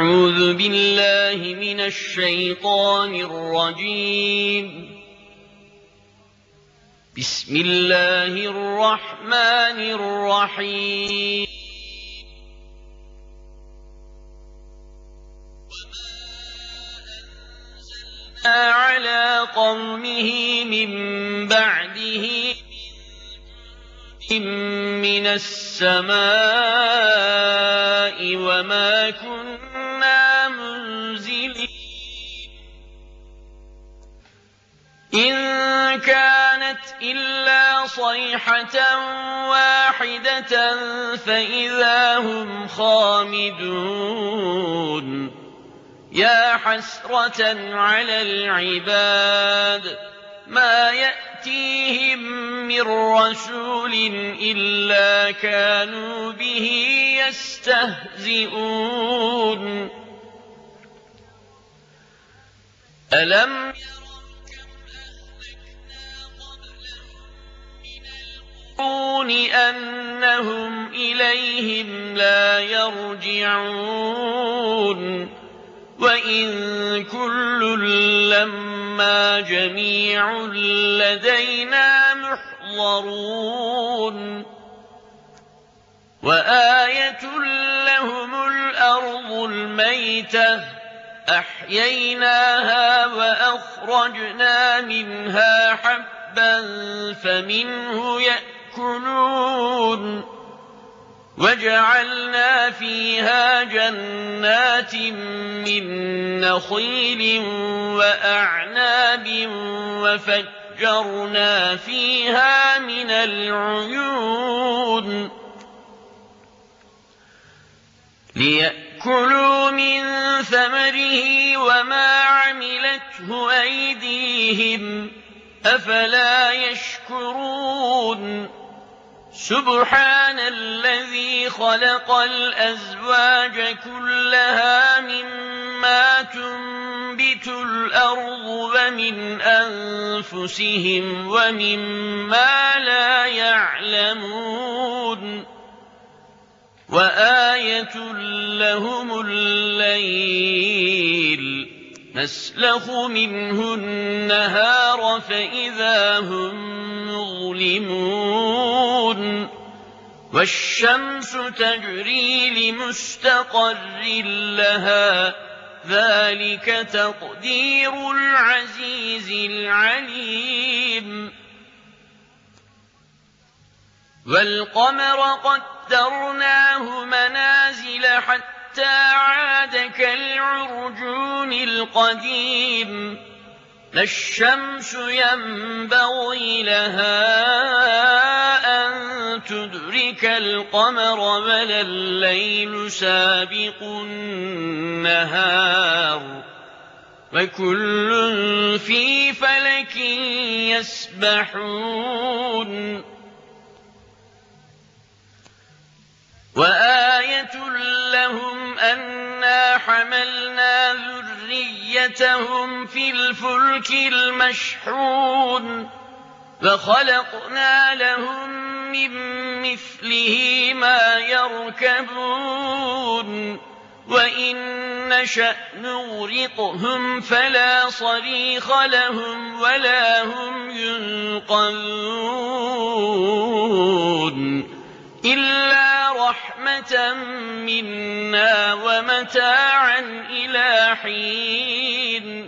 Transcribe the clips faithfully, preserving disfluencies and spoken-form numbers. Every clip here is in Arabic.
أعوذ بالله من الشيطان الرجيم. بسم الله الرحمن الرحيم. وما أنزلنا على قومه من بعده من السماء وما كنا منزلين إن كانت إلا صيحة واحدة فإذا هم خامدون يا حسرة على العباد ما يأتيهم من رسول إلا كانوا به يستهزئون ألم يروا كم أهلكنا قبلهم من القرون أنهم إليهم لا يرجعون وإن كل لما جميع لدينا محضرون وآية لهم الأرض الميتة أحييناها وأخرجنا منها حبا فمنه يأكلون وجعلنا فيها جنات من نخيل وأعناب وفجرنا فيها من العيون ليأكلوا من ثمره وما عملته أيديهم أفلا يشكرون سبحان الذي خلق الأزواج كلها مما تنبت الأرض ومن أنفسهم ومما لا يعلمون وآية لهم الليل نسلخ منه النهار فإذا هم مظلمون والشمس تجري لمستقر لها ذلك تقدير العزيز العليم والقمر قدرناه منازل حتى عاد كالعرجون القديم لا الشمس ينبغي لها أن تدرك القمر ولا الليل سابق النهار وكل في فلك يسبحون وآية لهم أنا حملنا ذريتهم في الفلك المشحون وخلقنا لهم من مثله ما يركبون وإن نشأ نغرقهم فلا صريخ لهم ولا هم ينقذون إلا رحمة منا ومتاعا إلى حين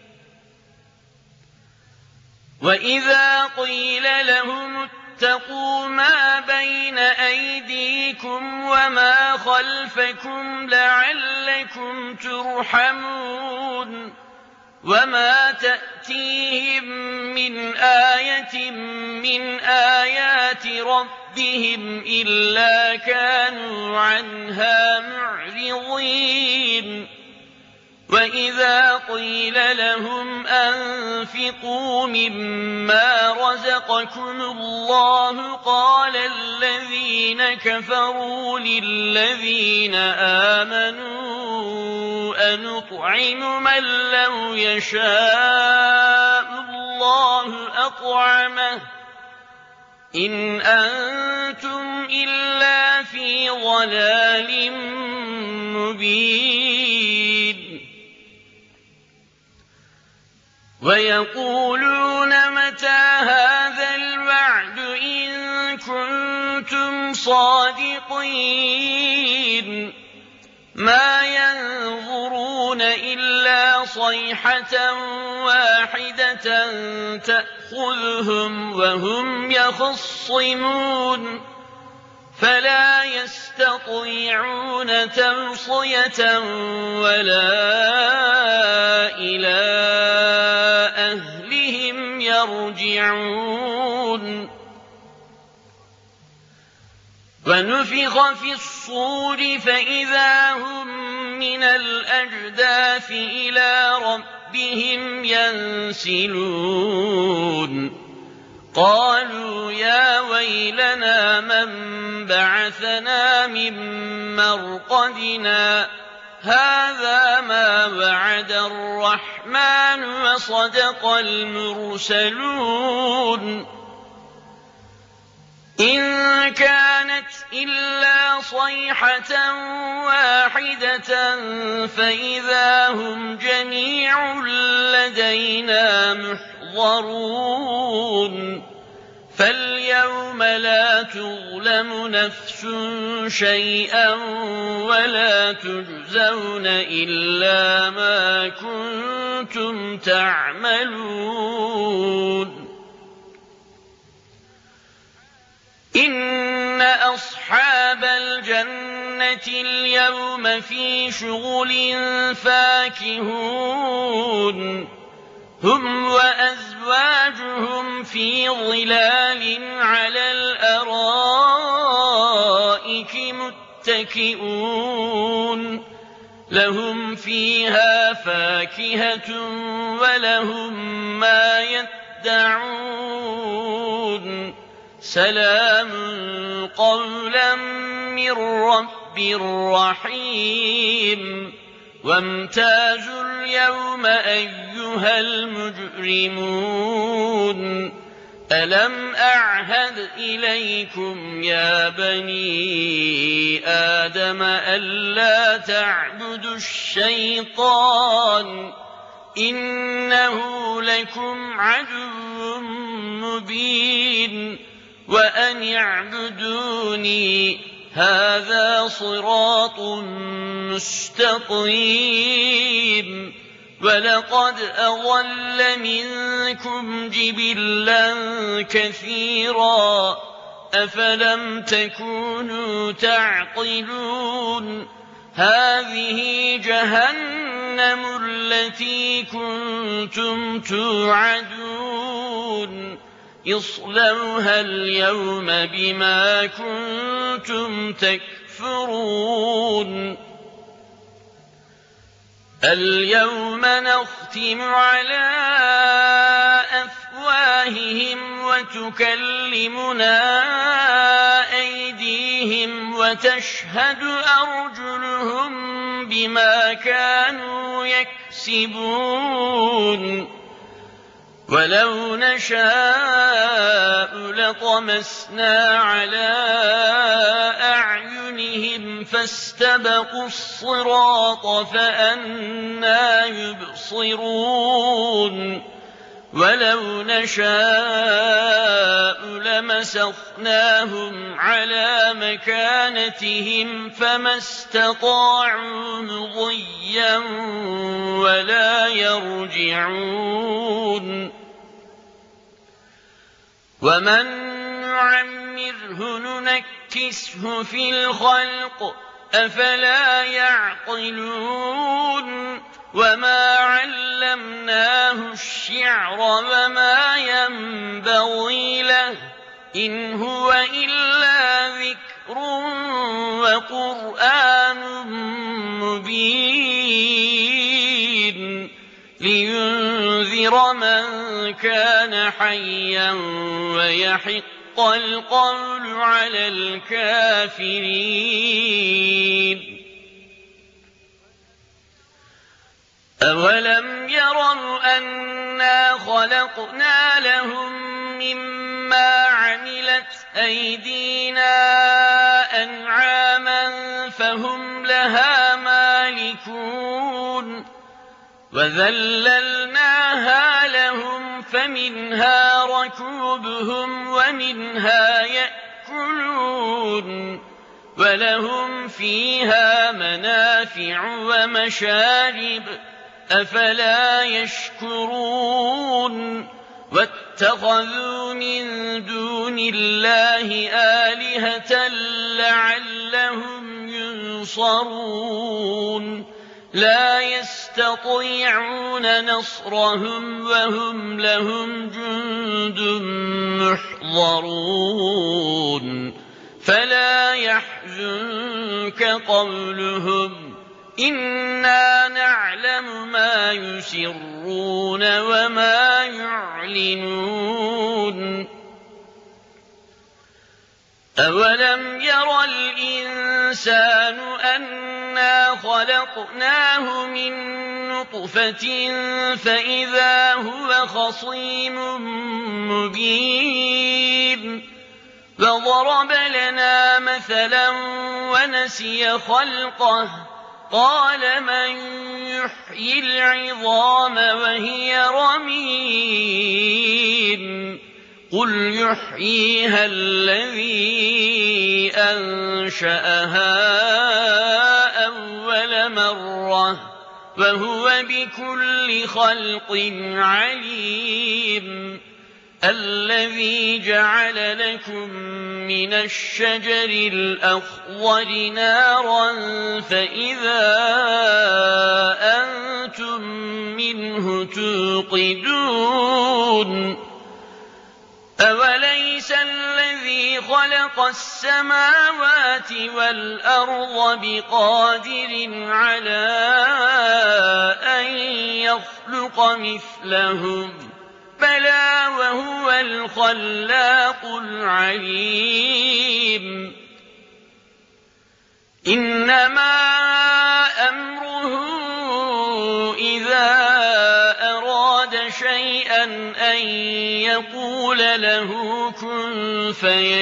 وإذا قيل لهم اتقوا ما بين أيديكم وما خلفكم لعلكم ترحمون وما تأتيهم من آية من آيات ربهم إلا كانوا عنها معرضين وإذا قيل لهم أنفقوا مما رزقكم الله قال الذين كفروا للذين آمنوا أنطعم من لو يشاء الله أطعمه إن أنتم إلا في ضلال مبين ويقولون متى هذا الوعد إن كنتم صادقين ما ينظرون إلا صيحة واحدة تأخذهم وهم يخصمون فلا يستطيعون توصية ولا إلى أهلهم يرجعون ونفخ في الصور فإذا هم من الأجداث إلى ربهم ينسلون قالوا يا ويلنا من بعثنا من مرقدنا هذا ما وعد الرحمن وصدق المرسلون إن كانت إلا صيحة واحدة فإذا هم جميع لدينا محضرون فاليوم لا تظلم نفس شيئا ولا تجزون إلا ما كنتم تعملون إن أصحاب الجنة اليوم في شغل فاكهون هم وأزواجهم في ظلال على الأرائك متكئون لهم فيها فاكهة ولهم ما يدعون سلام قولا من رب رحيم وامتازوا اليوم أيها المجرمون ألم أعهد إليكم يا بني آدم ألا تعبدوا الشيطان إنه لكم عدو مبين وأن اعبدوني هذا صراط مستقيم ولقد أضل منكم جبلا كثيرا أفلم تكونوا تعقلون هذه جهنم التي كنتم توعدون اصلوها اليوم بما كنتم تكفرون اليوم نختم على أفواههم وتكلمنا أيديهم وتشهد أرجلهم بما كانوا يكسبون ولو نشاء لطمسنا على أعينهم فاستبقوا الصراط فأنى يبصرون ولو نشاء لمسخناهم على مكانتهم فما استطاعوا مضيا ولا يرجعون ومن نعمره ننكسه في الخلق أفلا يعقلون وما علمناه الشعر وما ينبغي له إن هو إلا ذكر وقرآن مبين لينذر من كان حيا ويحق القول على الكافرين أولم يروا أنا خلقنا لهم مما عملت أيدينا أنعاما فهم لها مالكون وذللناها ومنها ركوبهم ومنها يأكلون ولهم فيها منافع ومشارب أفلا يشكرون واتخذوا من دون الله آلهة لعلهم ينصرون لا يستطيعون نصرهم وهم لهم جند محضرون فلا يحزنك قولهم إنا نعلم ما يسرون وما يعلنون أولم ير الإنسان أنا خلقناه من نطفة فإذا هو خصيم مبين وضرب لنا مثلا ونسي خلقه قال من يحيي العظام وهي رميم قل يحييها الذي أنشأها أول مرة وهو بكل خلق عليم الذي جعل لكم من الشجر الأخضر نارا فإذا أنتم منه توقدون أوليس الذي خلق السماوات والأرض بقادر على أن يخلق مثلهم بلى وهو الخلاق العليم إنما أمره إذا أراد شيئا أن يقول له كن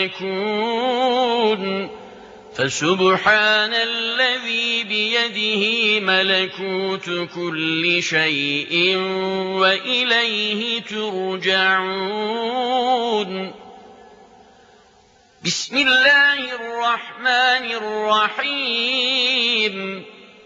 فيكون فسبحان الذي بيده ملكوت كل شيء وإليه ترجعون بسم الله الرحمن الرحيم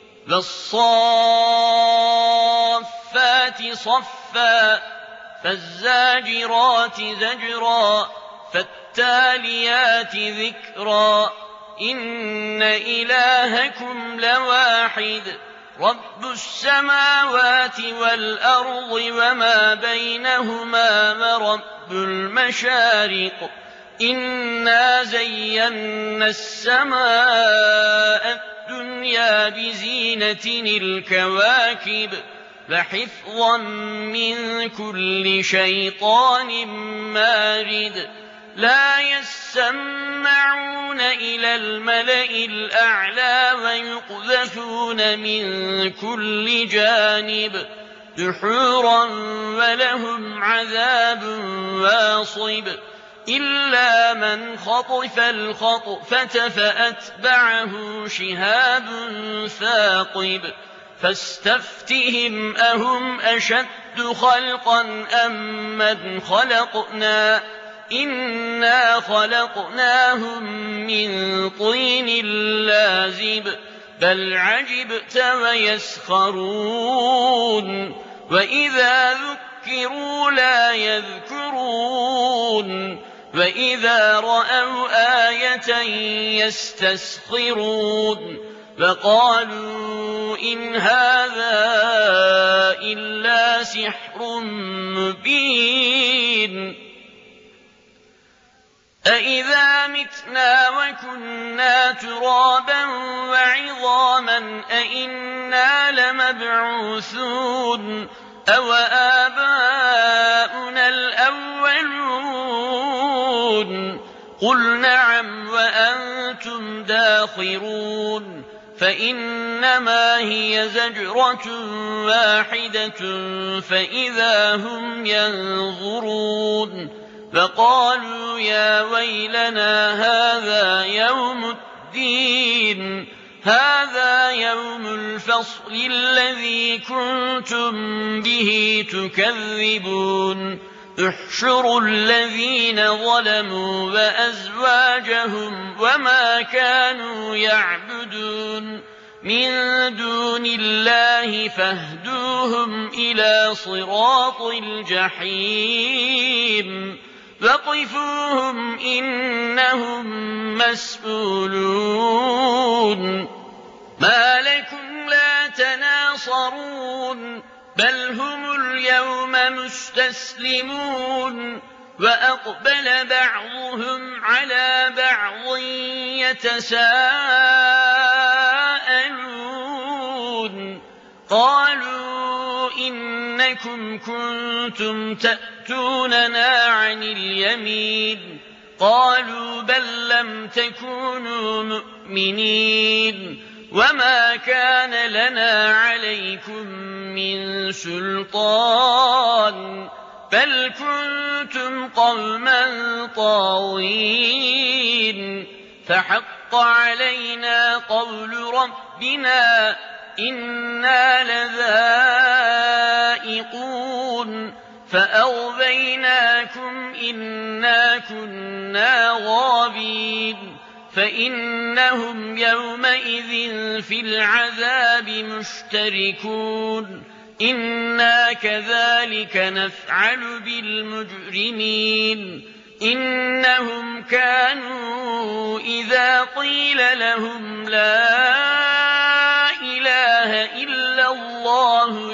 والصافات صفا فالزاجرات زجرا فالتاليات ذكرا إن إلهكم لواحد رب السماوات والأرض وما بينهما ورب المشارق إنا زينا السماء الدنيا بزينة الكواكب وحفظا من كل شيطان مارد لا يسمعون إلى الملأ الأعلى ويقذفون من كل جانب دحورا ولهم عذاب واصب إلا من خطف الخطفة فأتبعه شهاب ثاقب فاستفتهم أهم أشد خلقا أم من خلقنا إنا خلقناهم من طين لازب بل عجبت ويسخرون وإذا ذكروا لا يذكرون وإذا رأوا آية يستسخرون فقالوا إن هذا إلا سحر مبين أإذا متنا وكنا ترابا وعظاما أإنا لمبعوثون أو آباؤنا الأولون قل نعم وأنتم داخرون فإنما هي زجرة واحدة فإذا هم ينظرون فقالوا يا ويلنا هذا يوم الدين هذا يوم الفصل الذي كنتم به تكذبون احشروا الذين ظلموا وأزواجهم وما كانوا يعبدون من دون الله فاهدوهم إلى صراط الجحيم وقفوهم إنهم مسؤولون ما لكم لا تناصرون بل هم اليوم مستسلمون وأقبل بعضهم على بعض يتساءلون قالوا إنكم كنتم تأتوننا عن اليمين قالوا بل لم تكونوا مؤمنين وما كان لنا عليكم من سلطان بل كنتم قوما طاغين فحق علينا قول ربنا إنا لذائقون فأغويناكم إنا كنا غابين فإنهم يومئذ في العذاب مشتركون إنا كذلك نفعل بالمجرمين إنهم كانوا إذا قيل لهم لا إله إلا الله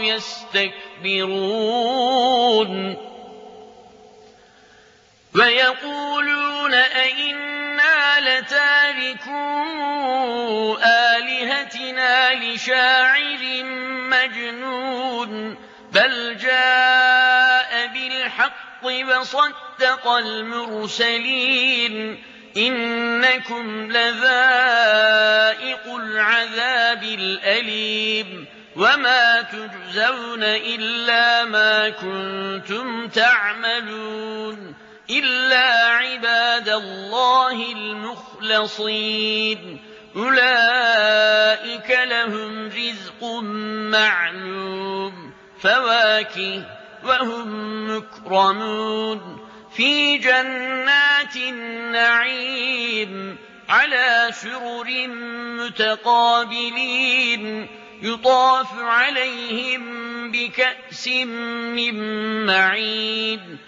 يستكبرون ويقولون أئنا لتاركو آلهتنا لشاعر مجنون بل جاء بالحق وصدق المرسلين إنكم لذائق العذاب الأليم وما تجزون إلا ما كنتم تعملون إلا عباد الله المخلصين أولئك لهم رزق معلوم فواكه وهم مكرمون في جنات النعيم على سرر متقابلين يطاف عليهم بكأس من معين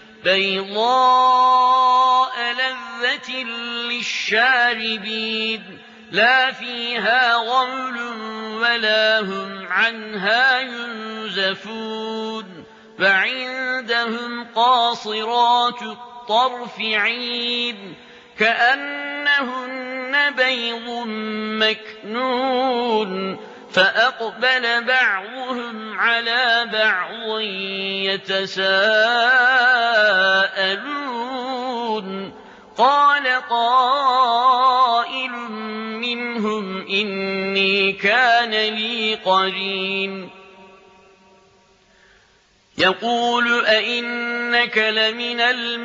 بيضاء لذة للشاربين لا فيها غول ولا هم عنها ينزفون وعندهم قاصرات الطرف عين كأنهن بيض مكنون فأقبل بعضهم على بعض يتساءلون قال قائل منهم إني كان لي قرين يقول أئنك لمن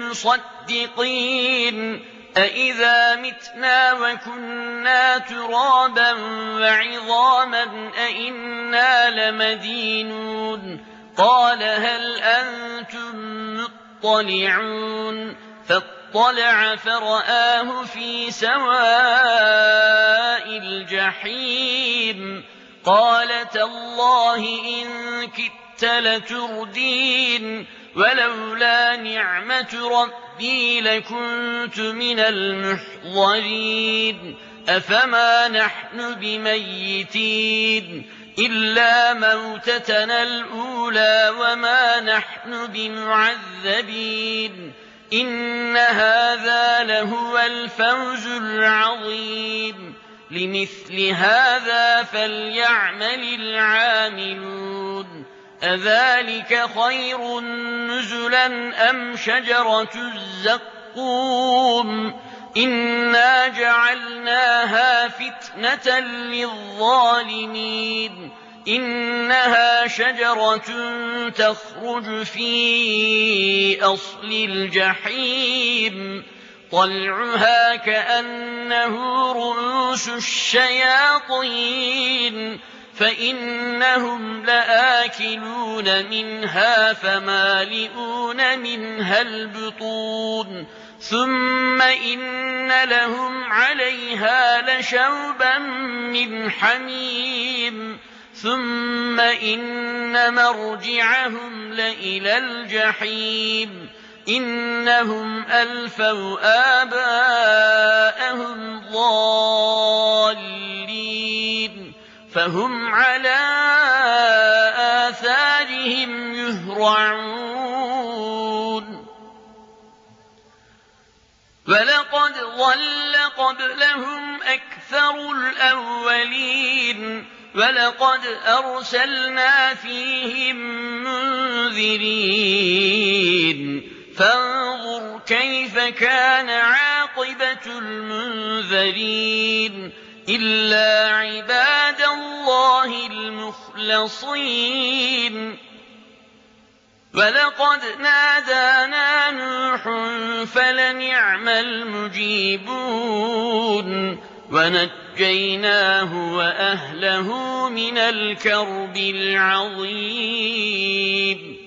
المصدقين أئذا متنا وكنا ترابا وعظاما أئنا لمدينون قال هل أنتم مطلعون فاطلع فرآه في سواء الجحيم قال تالله إن كدت لتردين ولولا نعمة ربي لكنت من المحضرين أفما نحن بميتين إلا موتتنا الأولى وما نحن بمعذبين إن هذا لهو الفوز العظيم لمثل هذا فليعمل العاملون أذلك خير نزلا أم شجرة الزقوم إنا جعلناها فتنة للظالمين إنها شجرة تخرج في أصل الجحيم طلعها كأنه رؤوس الشياطين فإنهم لآكلون منها فمالئون منها البطون ثم إن لهم عليها لشوبا من حميم ثم إن مرجعهم لإلى الجحيم إنهم ألفوا آباءهم ضالين فهم على آثارهم يهرعون ولقد ضل قبلهم أكثر الأولين ولقد أرسلنا فيهم منذرين فانظر كيف كان عاقبة المنذرين إلا عباد الله المخلصين ولقد نادانا نوح فلنعم المجيبون ونجيناه وأهله من الكرب العظيم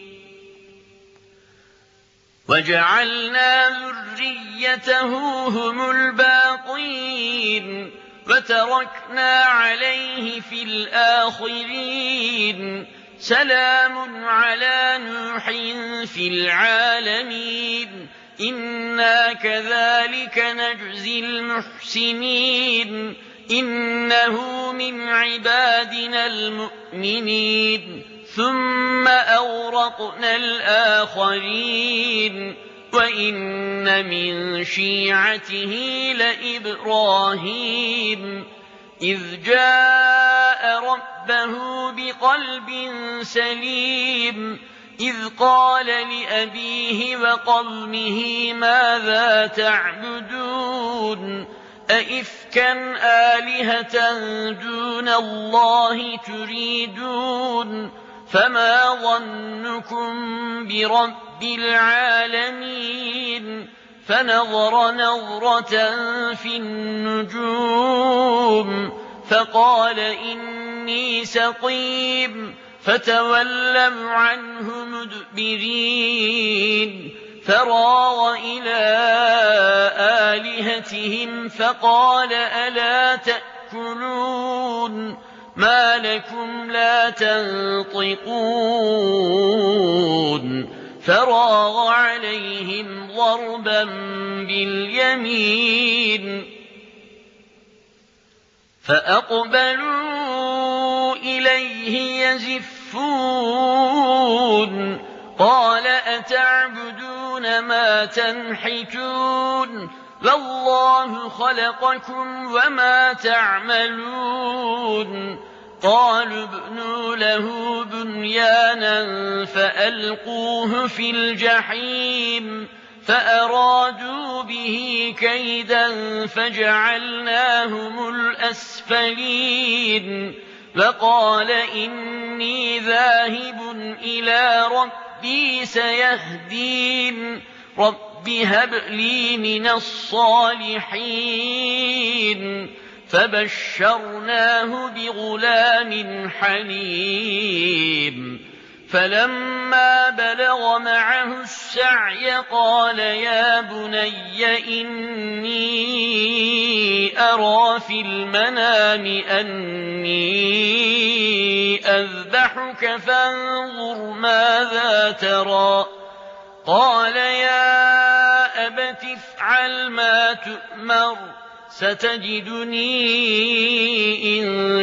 وجعلنا ذريته هم الباقين وتركنا عليه في الآخرين سلام على نوح في العالمين إنا كذلك نجزي المحسنين إنه من عبادنا المؤمنين ثم أورقنا الآخرين وإن من شيعته لإبراهيم إذ جاء ربه بقلب سليم إذ قال لأبيه وقومه ماذا تعبدون أئفكا آلهة دون الله تريدون فما ظنكم برب العالمين فنظر نظرة في النجوم فقال إني سقيم فتولوا عنه مدبرين فراغ إلى آلهتهم فقال ألا تأكلون ما لكم لا تنطقون فراغ عليهم ضربا باليمين فأقبلوا إليه يزفون قال أتعبدون ما تنحتون والله خلقكم وما تعملون قالوا ابنوا له بنيانا فألقوه في الجحيم فأرادوا به كيدا فجعلناهم الأسفلين وقال إني ذاهب إلى ربي سيهدين رب هب لي من الصالحين فبشرناه بغلام حليم فلما بلغ معه السعي قال يا بني إني أرى في المنام أني أذبحك فانظر ماذا ترى قال يا أبت افعل ما تؤمر ستجدني إن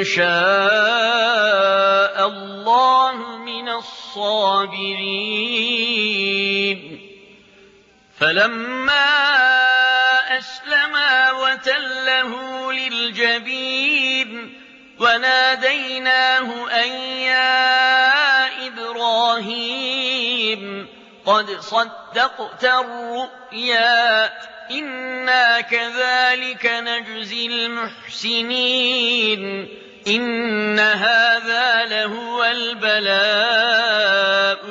شاء الله من الصابرين فلما أسلما وتله للجبين وناديناه أن يا إبراهيم قد صدقت الرؤيا إنا كذلك نجزي المحسنين إن هذا لهو البلاء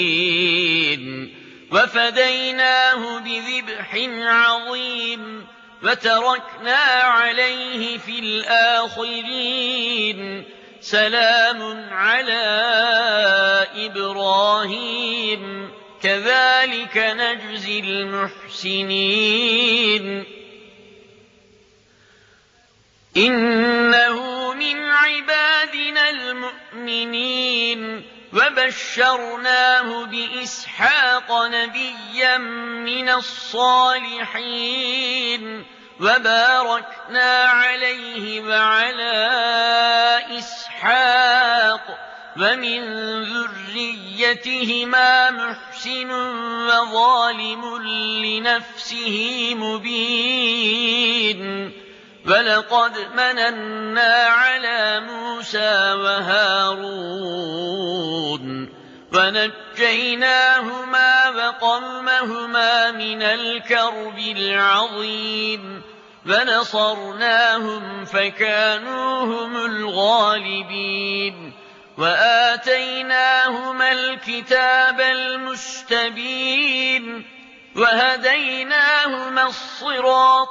المبين وفديناه بذبح عظيم وتركنا عليه في الآخرين سلام على إبراهيم كذلك نجزي المحسنين إنه من عبادنا المؤمنين وبشرناه بإسحاق نبيا من الصالحين وباركنا عليه وعلى إسحاق ومن ذريتهما محسن وظالم لنفسه مبين ولقد مننا على موسى وهارون ونجيناهما وقومهما من الكرب العظيم ونصرناهم فكانوا هم الغالبين وآتيناهما الكتاب المستبين وهديناهما الصراط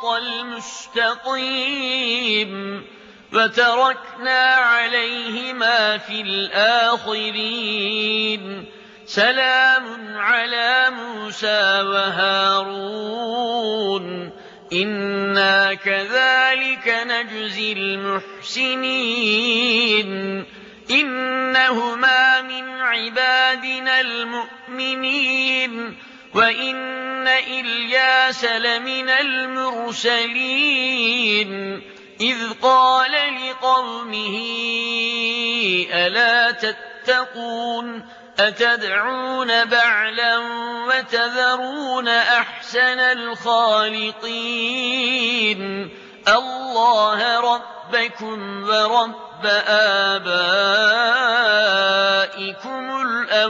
المستقيم وتركنا عليهما في الآخرين سلام على موسى وهارون إنا كذلك نجزي المحسنين إنهما من عبادنا المؤمنين وإن إلياس لمن المرسلين إذ قال لقومه ألا تتقون أتدعون بعلا وتذرون أحسن الخالقين الله ربكم ورب آبائكم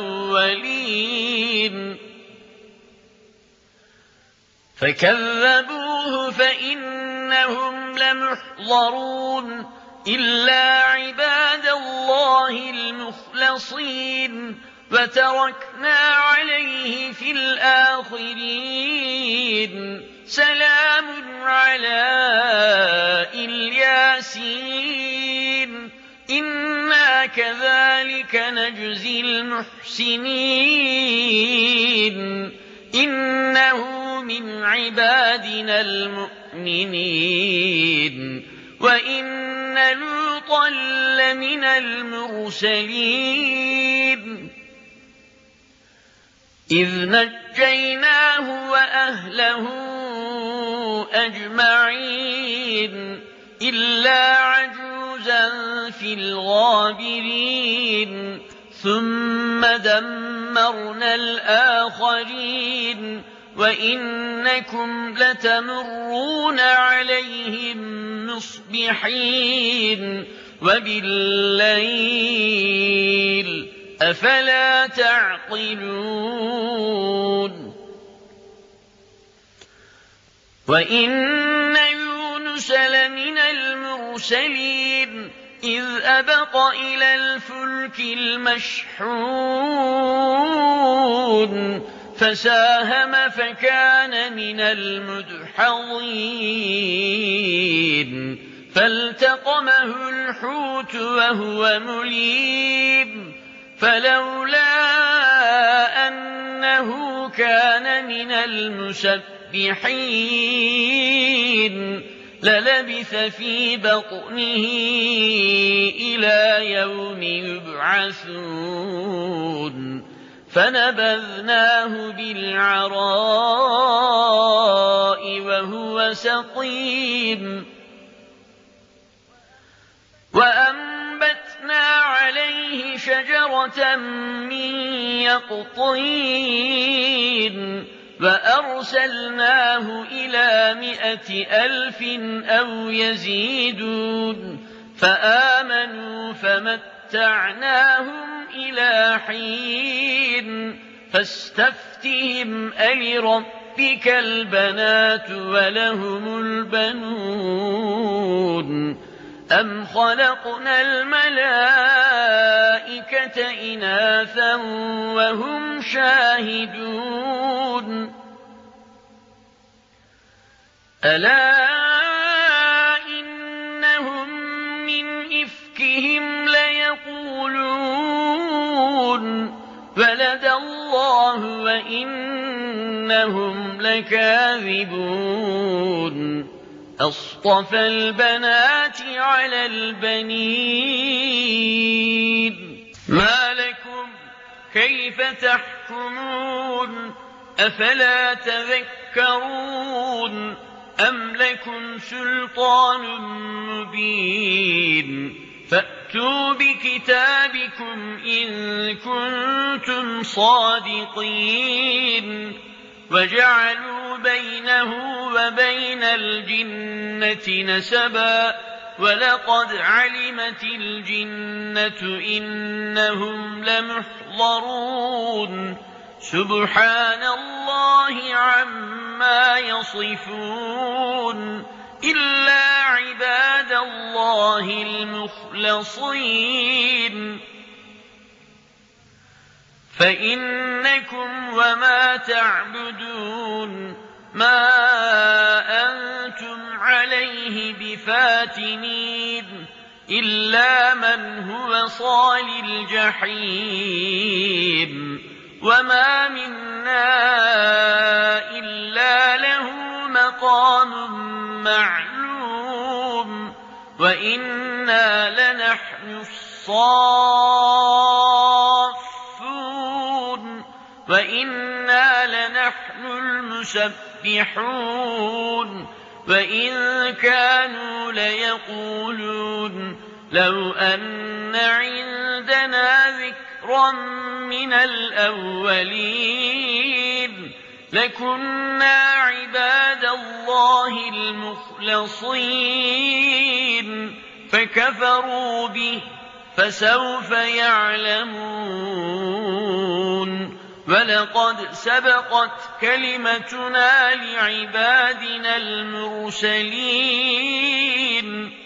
الأولين فكذبوه فإنهم لمحضرون إلا عباد الله المخلصين وتركنا عليه في الآخرين سلام على الياسين إنا كذلك نجزي المحسنين إنه من عبادنا المؤمنين وإن لوطا لمن المرسلين إذ نجيناه وأهله أجمعين إلا عجوزا في الغابرين ثم دمرنا الآخرين وإنكم لتمرون عليهم مصبحين وبالليل أفلا تعقلون وإن يونس لمن المرسلين إذ أبق إلى الفلك المشحون فساهم فكان من المدحضين فالتقمه الحوت وهو مليم فلولا أنه كان من المسبحين للبث في بطنه إلى يوم يبعثون فنبذناه بالعراء وهو سقيم وأنبتنا عليه شجرة من يقطين وأرسلناه إلى مائة ألف أو يزيدون فآمنوا فمتعناهم إلى حين فاستفتهم ألربك البنات ولهم البنون أم خلقنا الملائكة إناثا وهم شاهدون ألا يقولون ولد الله وإنهم لكاذبون أصطفى البنات على البنين ما لكم كيف تحكمون أفلا تذكرون أم لكم سلطان مبين فأتوا بكتابكم إن كنتم صادقين وجعلوا بينه وبين الجنة نسبا ولقد علمت الجنة إنهم لمحضرون سبحان الله عما يصفون إلا عباد الله المخلصين فإنكم وما تعبدون ما أنتم عليه بفاتنين إلا من هو صال الجحيم وما منا إلا له مقام معلوم وإنا لنحن الصافون وإنا لنحن المسبحون وإن كانوا ليقولون لو أن عندنا ذكرا من الأولين لكنا عباد الله المخلصين فكفروا به فسوف يعلمون ولقد سبقت كلمتنا لعبادنا المرسلين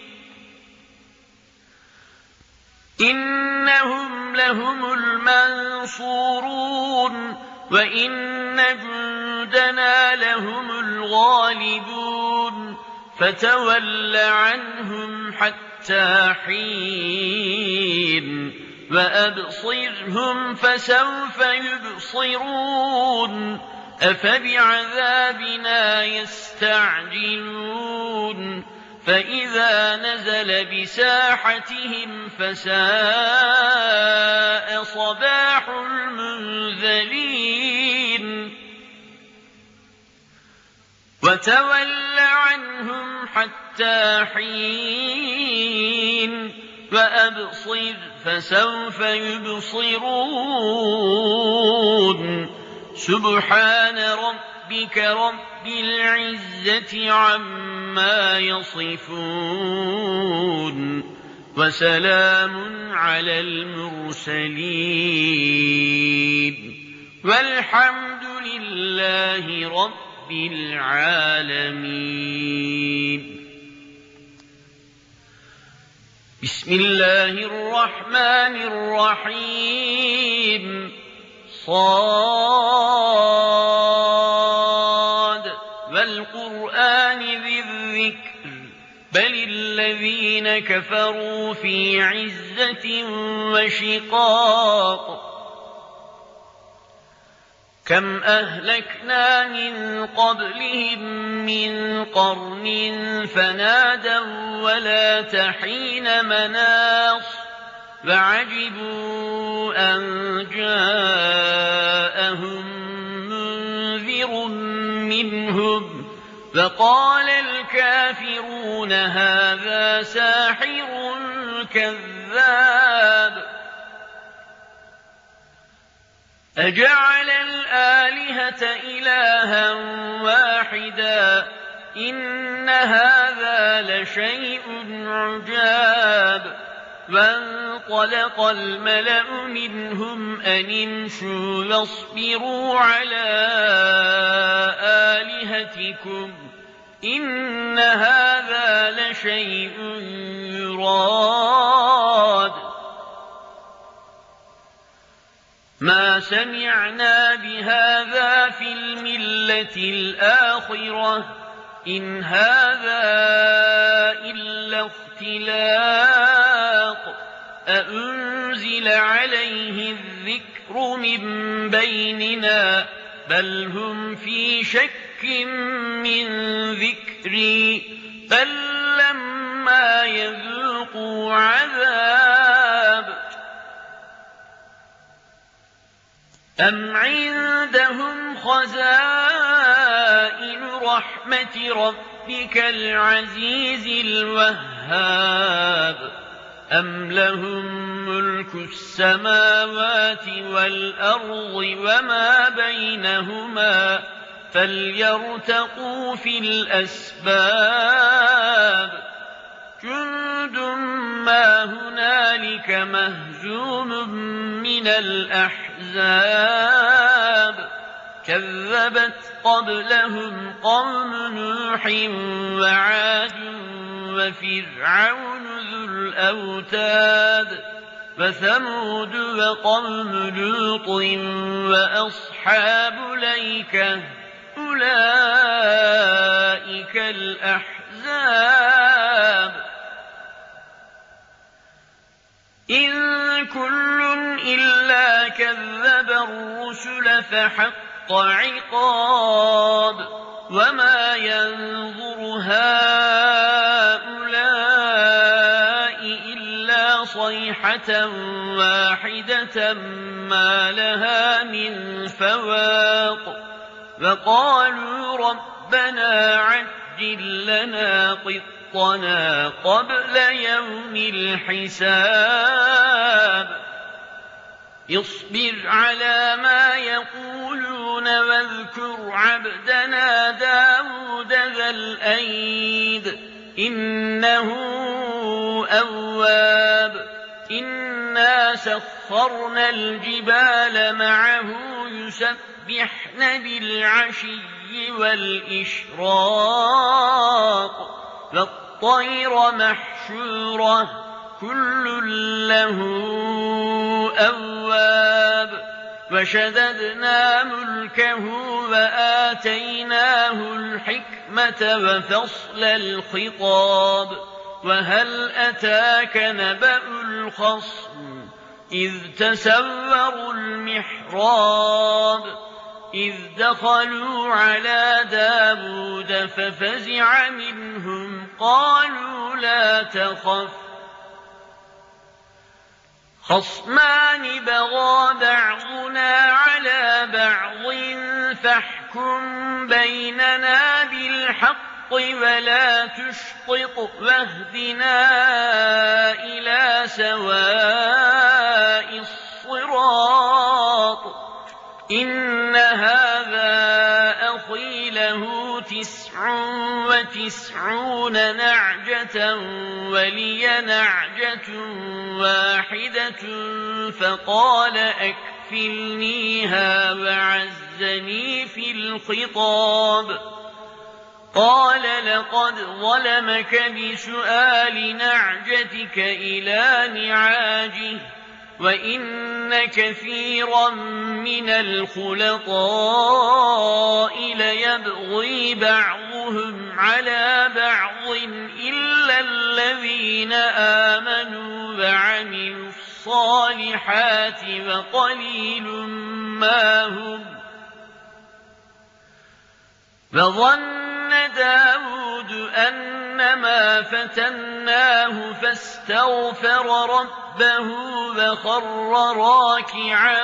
إنهم لهم المنصورون وإن جندنا لهم الغالبون فتول عنهم حتى حين وأبصرهم فسوف يبصرون أفبعذابنا يستعجلون فإذا نزل بساحتهم فساء صباح المنذرين وتول عنهم حتى حين وأبصر فسوف يبصرون سبحان ربك رب العزة عما يصفون وسلام على المرسلين والحمد لله رب العالمين بسم الله الرحمن الرحيم صاد والقرآن ذي الذكر بل الذين كفروا في عزة وشقاق كم أهلكنا من قبلهم من قرن فنادوا ولا تحين مناص فعجبوا أن جاءهم منذر منهم فقال الكافرون هذا ساحر كذاب أجعل الآلهة إلها واحدا إن هذا لشيء عجاب وانطلق الملأ منهم أن امشوا واصبروا على آلهتكم إن هذا لشيء يراد ما سمعنا بهذا في الملة الآخرة إن هذا إلا اختلاق أأنزل عليه الذكر من بيننا بل هم في شك من ذكري بل لما يذوقوا عذاب أم عندهم خزائن رحمة ربك العزيز الوهاب أم لهم ملك السماوات والأرض وما بينهما فليرتقوا في الأسباب جند ما هنالك مهزوم من الأحزاب كذبت قبلهم قوم نوح وعاد وفرعون ذو الأوتاد وثمود وقوم لوط وأصحاب الأيكة أولئك الأحزاب إن كل إلا كذب الرسل فحق عقاب وما ينظر هؤلاء إلا صيحة واحدة ما لها من فواق وقالوا ربنا عجل لنا قطنا قبل يوم الحساب اصبر على ما يقولون واذكر عبدنا داود ذا الأيد إنه أواب إنا سخرنا الجبال معه يسبحن بالعشي والإشراق والطير محشورة كل له أواب وشددنا ملكه وآتيناه الحكمة وفصل الخطاب وهل أتاك نبأ الخصم إذ تسوروا المحراب إذ دخلوا على داود ففزع منهم قالوا لا تخف خصمان بغى بعضنا على بعض فاحكم بيننا بالحق ولا تشطط واهدنا إلى سواء الصراط إن هذا أخي له تسع وتسعون نعجة ولي نعجة واحدة فقال أكفلنيها وعزني في الخطاب قال لقد ظلمك بسؤال نعجتك إلى نعاجه وإن كثيرا من الخلطاء ليبغي بعضهم على بعض إلا الذين آمنوا وعملوا الصالحات وقليل ما هم وظن داود أنما فتناه فاستغفر ربه وخر راكعا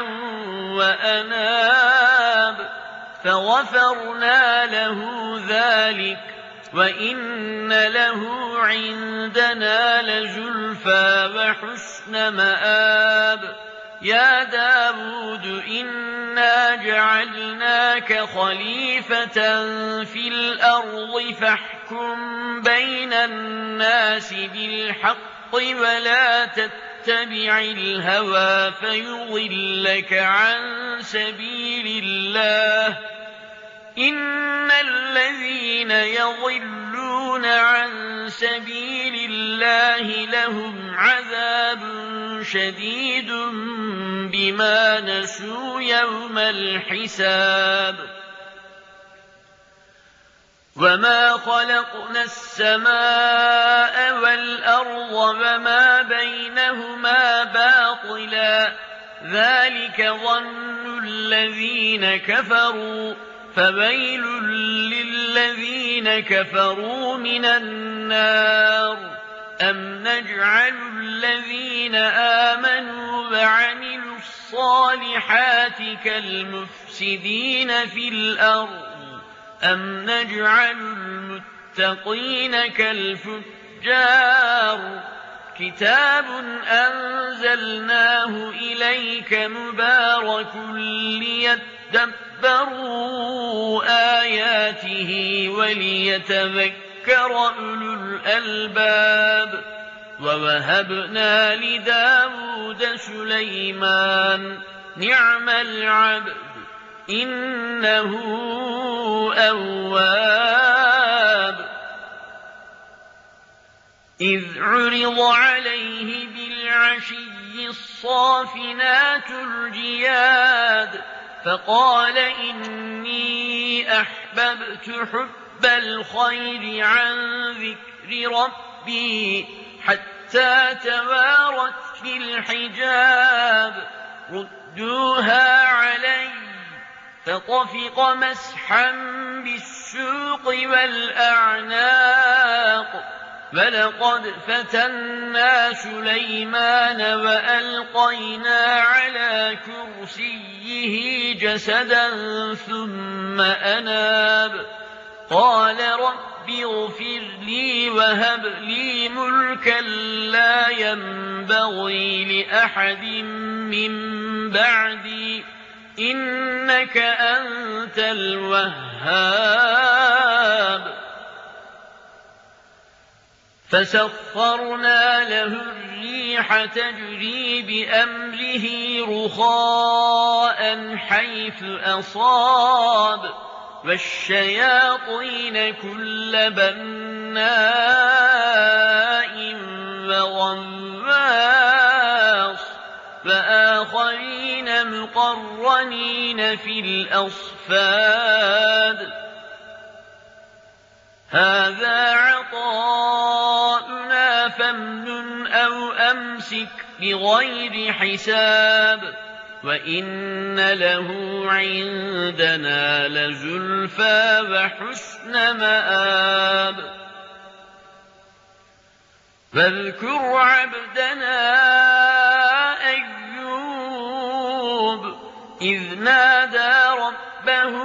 وأناب فغفرنا له ذلك وإن له عندنا لزلفى وحسن مآب يا داود إنا جعلناك خليفة في الأرض فاحكم بين الناس بالحق ولا تتبع الهوى فيضلك عن سبيل الله إن الذين يضلون عن سبيل الله لهم عذاب شديد بما نسوا يوم الحساب وما خلقنا السماء والأرض وما بينهما باطلا ذلك ظن الذين كفروا فويل للذين كفروا من النار أم نجعل الذين آمنوا وعملوا الصالحات كالمفسدين في الأرض أم نجعل المتقين كالفجار كتاب أنزلناه إليك مبارك ليدبروا آياته وليتذكر أولو الألباب ووهبنا لداود سليمان نعم العبد إنه أواب إذ عرض عليه بالعشي الصافنات الجياد فقال إني أحببت حب الخير عن ذكر ربي حتى توارت في الحجاب ردوها علي فطفق مسحا بالسوق والأعناق ولقد فتنا سليمان وألقينا على كرسيه جسدا ثم أناب قال رب اغفر لي وهب لي ملكا لا ينبغي لأحد من بعدي إنك أنت الوهاب فسخرنا له الريح تجري بأمره رخاء حيث أصاب والشياطين كل بناء وغواص فآخرين مقرنين في الأصفاد هذا عطاؤنا فامنن أو أمسك بغير حساب وإن له عندنا لزلفى وحسن مآب فاذكر عبدنا أيوب إذ نادى ربه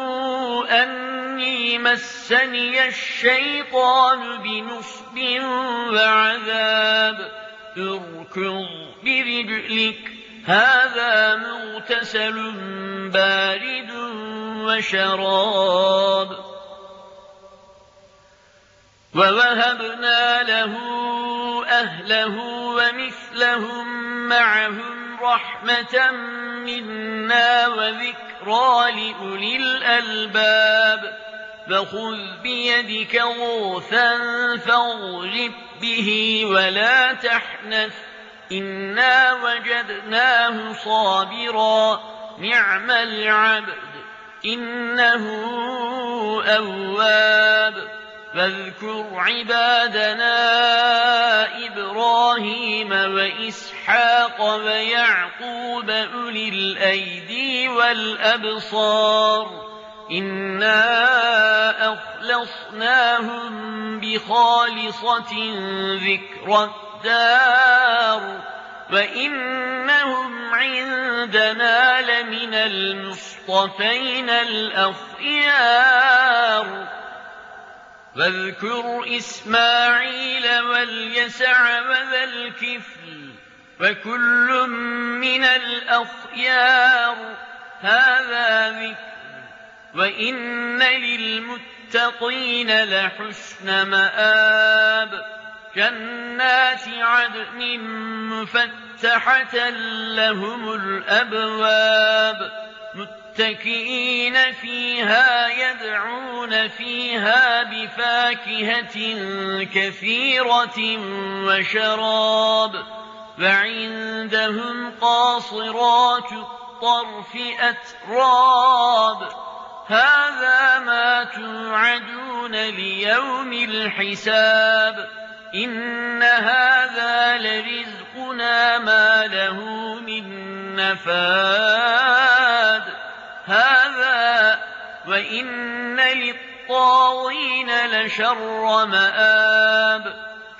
أني مسني الشيطان بنصب وعذاب اركض برجلك هذا مغتسل بارد وشراب ووهبنا له أهله ومثلهم معهم رحمة منا وذكرى لأولي الألباب فخذ بيدك غوثا فاضرب به ولا تحنث إنا وجدناه صابرا نعم العبد إنه أواب فاذكر عبادنا إبراهيم وإسحاق ويعقوب أولي الأيدي والأبصار إنا أخلصناهم بخالصة ذكر الدار وإنهم عندنا لمن المصطفين الأخيار واذكر إسماعيل واليسع وذا الكفل وكل من الأخيار هذا ذكر وإن للمتقين لحسن مآب جنات عدن مفتحة لهم الأبواب متكئين فيها يدعون فيها بفاكهة كثيرة وشراب وعندهم قاصرات الطرف أتراب هذا ما توعدون ليوم الحساب إن هذا لرزقنا ما له من نفاد هذا وإن للطاغين لشر مآب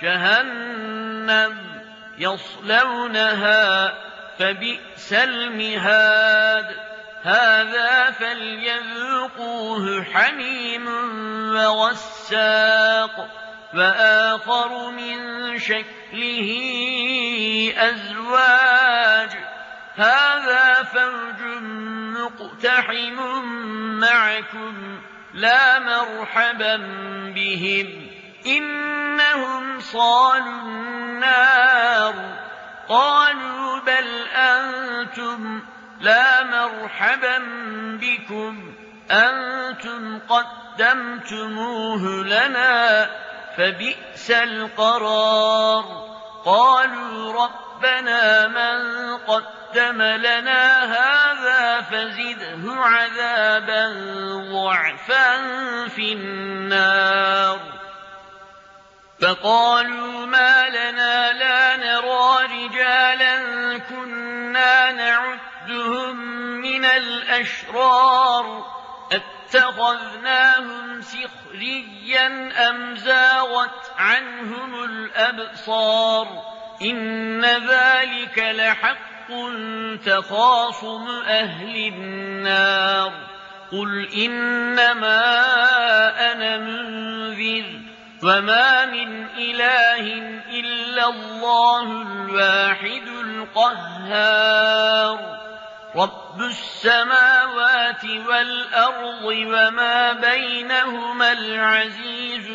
جهنم يصلونها فبئس المهاد هذا فليذوقوه حميم وغساق وآخر من شكله أزواج هذا فوج مقتحم معكم لا مرحبا بهم إنهم صالوا النار قالوا بل أنتم لا مرحبا بكم أنتم قدمتموه لنا فبئس القرار قالوا ربنا من قدم لنا هذا فزده عذابا ضعفا في النار فقالوا ما لنا لا نرى رجالا كنا نعدهم من الأشرار اتخذناهم سخريا أم زاغت عنهم الأبصار إن ذلك لحق تخاصم أهل النار قل إنما أنا منذر وما من إله إلا الله الواحد القهار رب السماوات والأرض وما بينهما العزيز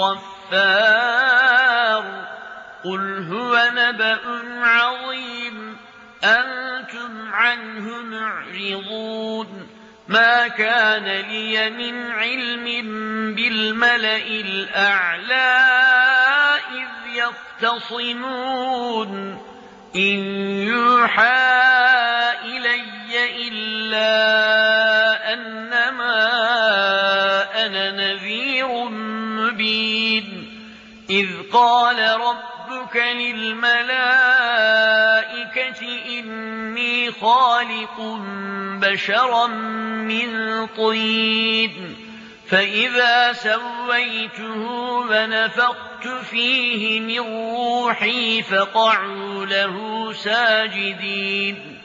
الغفار قل هو نبأ عظيم أنتم عنه معرضون ما كان لي من علم بالملأ الأعلى إذ يختصمون إن يوحى إلي إلا أنما أنا نذير مبين إذ قال ربك للملائكة إني خالق بشرا من طين فإذا سويته ونفخت فيه من روحي فقعوا له ساجدين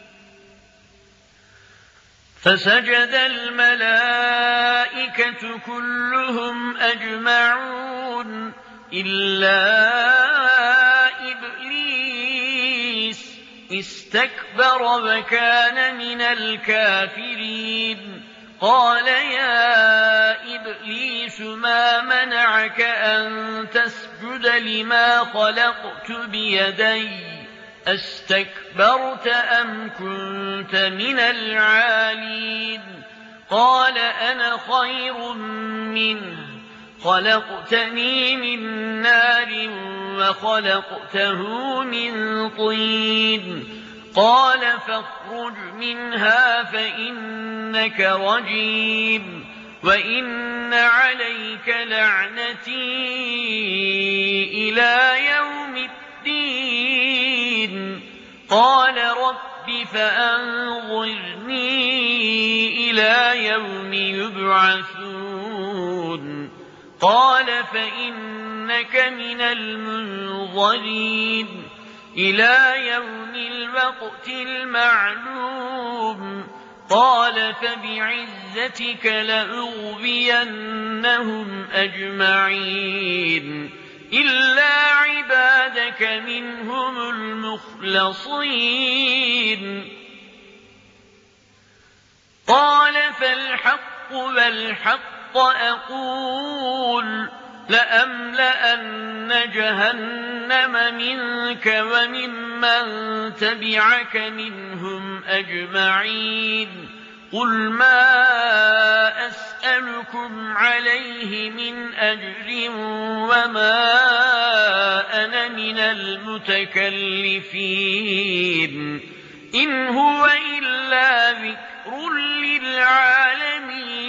فسجد الملائكة كلهم أجمعون إلا إبليس استكبر وكان من الكافرين قال يا إبليس ما منعك أن تسجد لما خلقت بيدي أستكبرت أم كنت من العالين قال أنا خير منه خلقتني من نار وخلقته من طين قال فاخرج منها فإنك رجيم وإن عليك لعنتي إلى يوم الدين قال رب فأنظرني إلى يوم يبعثون قال فإنك من المنظرين إلى يوم الوقت المعلوم قال فبعزتك لأغوينهم أجمعين إلا عبادك منهم المخلصين قال فالحق والحق أقول لأملأن جهنم منك وممن تبعك منهم أجمعين قل ما أسألكم عليه من أجر وما أنا من المتكلفين إن هو إلا ذكر للعالمين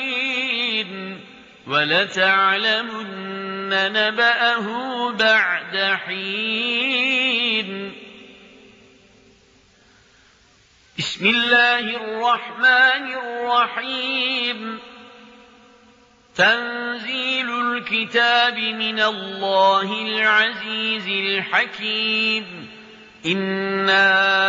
وَلَتَعْلَمُنَّ نَبَأَهُ بَعْدَ حِينٍ. بسم الله الرحمن الرحيم. تنزيل الكتاب من الله العزيز الحكيم. إنا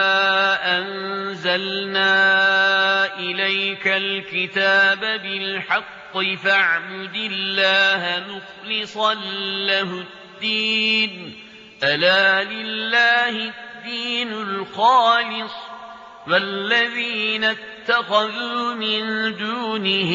أنزلنا إليك الكتاب بالحق فاعبد الله مخلصا له الدين. ألا لله الدين الخالص والذين اتخذوا من دونه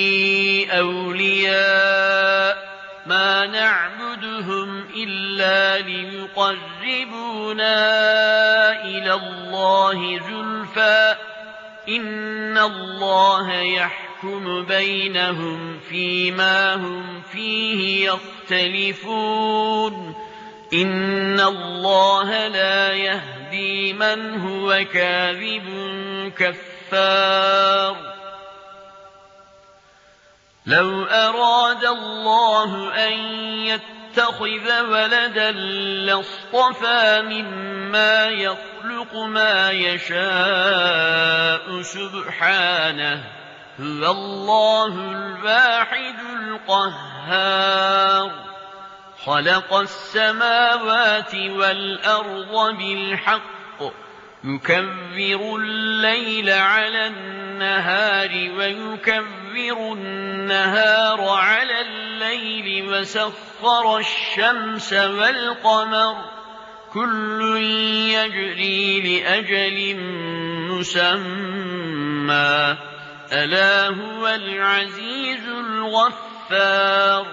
أولياء ما نعبدهم إلا ليقربونا إلى الله زلفى إن الله يحكم بينهم فيما هم فيه يختلفون. إن الله لا يهدي من هو كاذب كفار. لو أراد الله أن يتخذ ولدا لاصطفى مما يخلق ما يشاء سبحانه هو الله الواحد القهار. خلق السماوات والأرض بالحق يكبر الليل على النهار ويكبر النهار على الليل وسخر الشمس والقمر كل يجري لأجل مسمى ألا هو العزيز الغفار.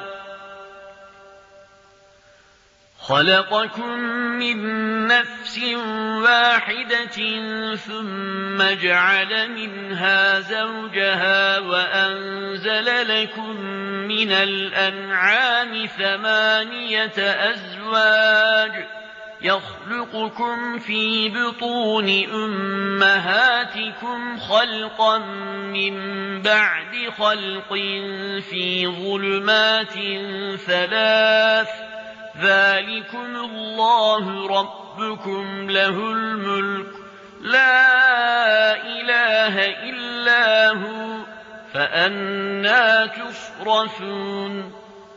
خلقكم من نفس واحدة ثم جعل منها زوجها وأنزل لكم من الأنعام ثمانية أزواج يخلقكم في بطون أمهاتكم خلقا من بعد خلق في ظلمات ثلاث ذلكم الله ربكم له الملك لا إله إلا هو فأنى تصرفون.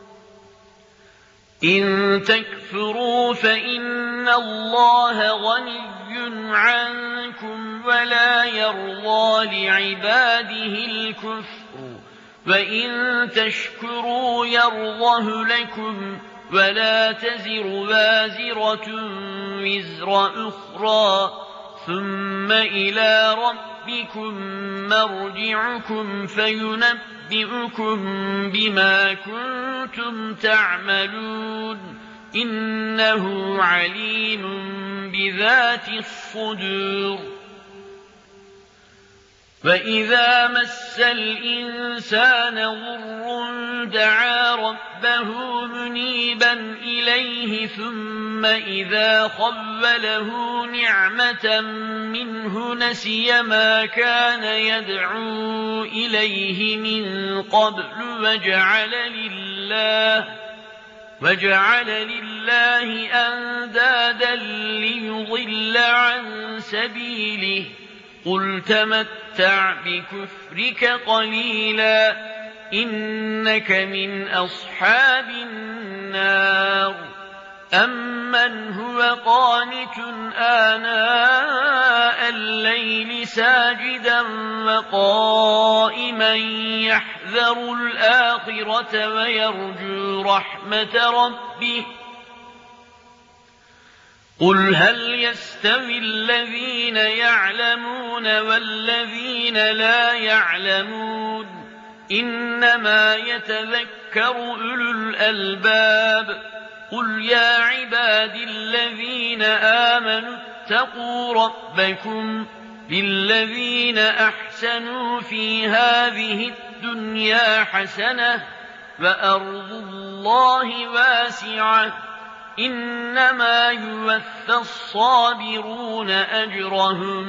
إن تكفروا فإن الله غني عنكم ولا يرضى لعباده الكفر وإن تشكروا يرضه لكم ولا تزر وازرة وزر أخرى ثم إلى ربكم مرجعكم فينبئكم بما كنتم تعملون إنه عليم بذات الصدور. وإذا مس الإنسان ضر دعا ربه منيبا إليه ثم إذا خوله نعمة منه نسي ما كان يدعو إليه من قبل وجعل لله وجعل لله أندادا ليضل عن سبيله قل تمتع بكفرك قليلا إنك من أصحاب النار. أمن هو قانت آناء الليل ساجدا وقائما يحذر الآخرة ويرجو رحمة ربه قل هل يستوي الذين يعلمون والذين لا يعلمون إنما يتذكر أولو الألباب. قل يا عبادي الذين آمنوا اتقوا ربكم للذين أحسنوا في هذه الدنيا حسنة وأرض الله واسعة إنما يوفى الصابرون أجرهم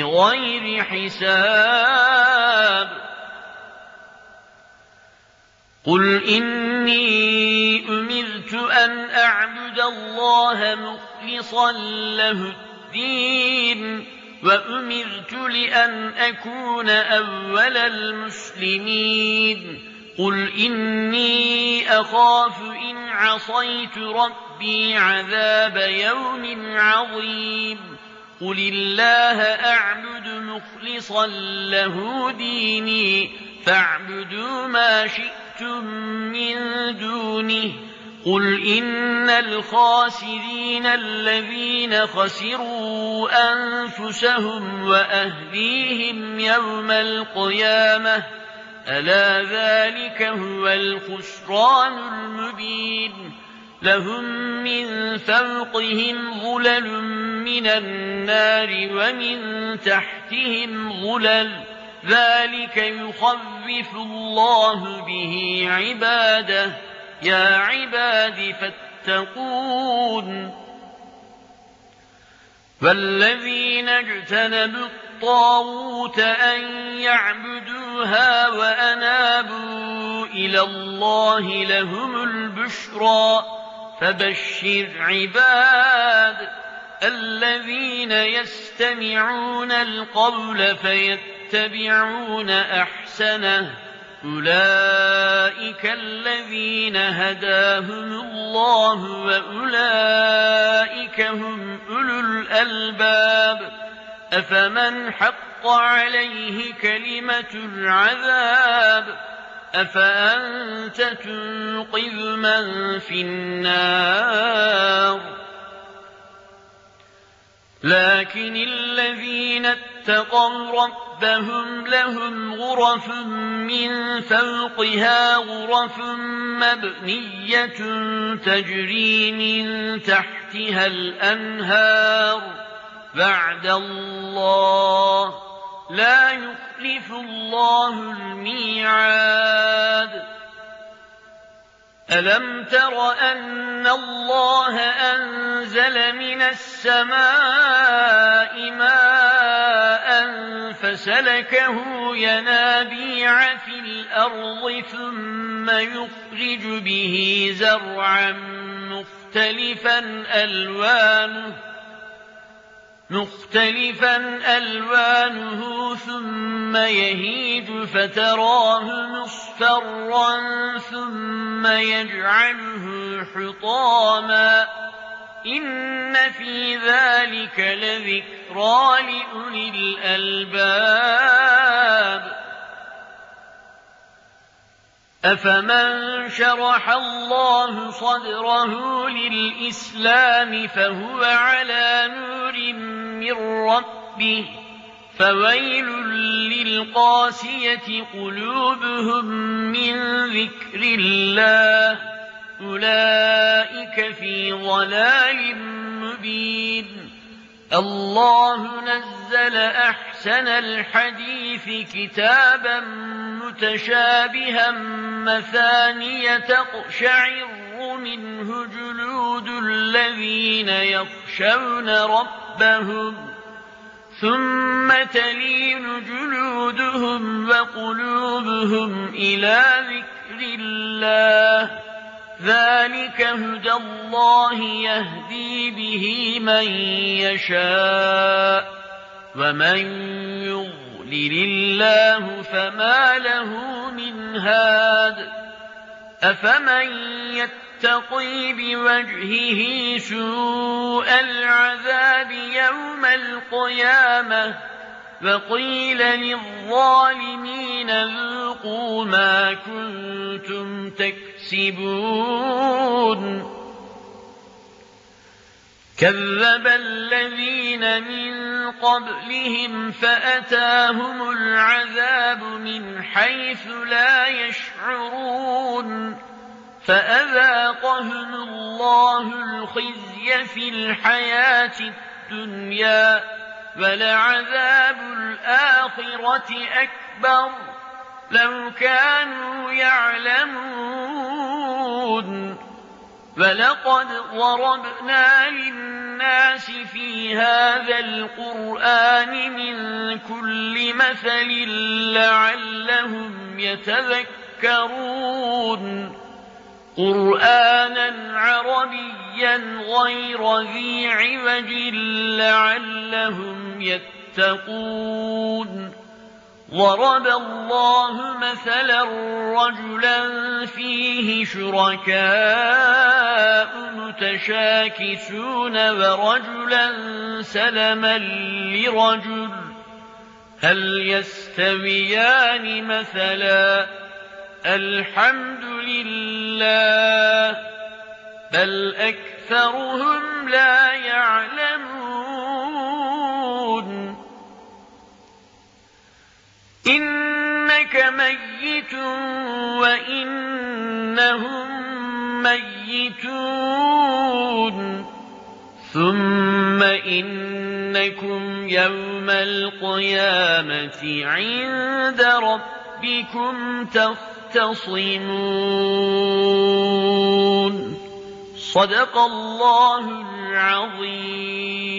بغير حساب. قل إني أمرت أن أعبد الله مخلصا له الدين وأمرت لأن أكون أول المسلمين قل إني أخاف إن عصيت ربي عذاب يوم عظيم قل الله أعبد مخلصا له ديني فاعبدوا ما شئتم من دونه قل إن الخاسرين الذين خسروا أنفسهم وأهليهم يوم القيامة ألا ذلك هو الخسران المبين لهم من فوقهم ظلل من النار ومن تحتهم ظلل ذلك يخوف الله به عباده يا عباد فاتقون والذين اجتنبوا الطاغوت أن يعبدوها وأنابوا إلى الله لهم البشرى فبشر عباد الذين يستمعون القول فيتبعون أحسنه أولئك الذين هداهم الله وأولئك هم أولو الألباب أفمن حق عليه كلمة العذاب أفأنت تنقذ من في النار لكن الذين اتقوا ربهم لهم غرف من فوقها غرف مبنية تجري من تحتها الأنهار بعد الله لا يخلف الله الميعاد ألم تر أن الله أنزل من السماء ماء فسلكه ينابيع في الأرض ثم يخرج به زرعا مختلفا ألوانه مختلفا ألوانه ثم يهيج فتراه مصفرا ثم يجعله حطاما إن في ذلك لذكرى لأولي الألباب أفمن شرح الله صدره للإسلام فهو على نور من ربه فويل للقاسية قلوبهم من ذكر الله أولئك في ضلال مبين الله نزل أحسن الحديث كتابا متشابها مثانية تقشعر منه جلود الذين يخشون ربهم ثم تلين جلودهم وقلوبهم إلى ذكر الله ذلك هدى الله يهدي به من يشاء ومن يضلل الله فما له من هاد أفمن يتقي بوجهه سوء العذاب يوم القيامة وقيل للظالمين ذوقوا ما كنتم تكسبون كذب الذين من قبلهم فأتاهم العذاب من حيث لا يشعرون فأذاقهم الله الخزي في الحياة الدنيا ولعذاب الآخرة أكبر لو كانوا يعلمون ولقد ضربنا للناس في هذا القرآن من كل مثل لعلهم يتذكرون يتفكرون قرآنا عربيا غير ذي عوج لعلهم يتقون ضرب الله مثلا رجلا فيه شركاء متشاكسون ورجلا سلما لرجل هل يستويان مثلا الحمد لله بل أكثرهم لا يعلمون إنك ميت وإنهم ميتون ثم إنكم يوم القيامة عند ربكم تختصمون صدق الله العظيم.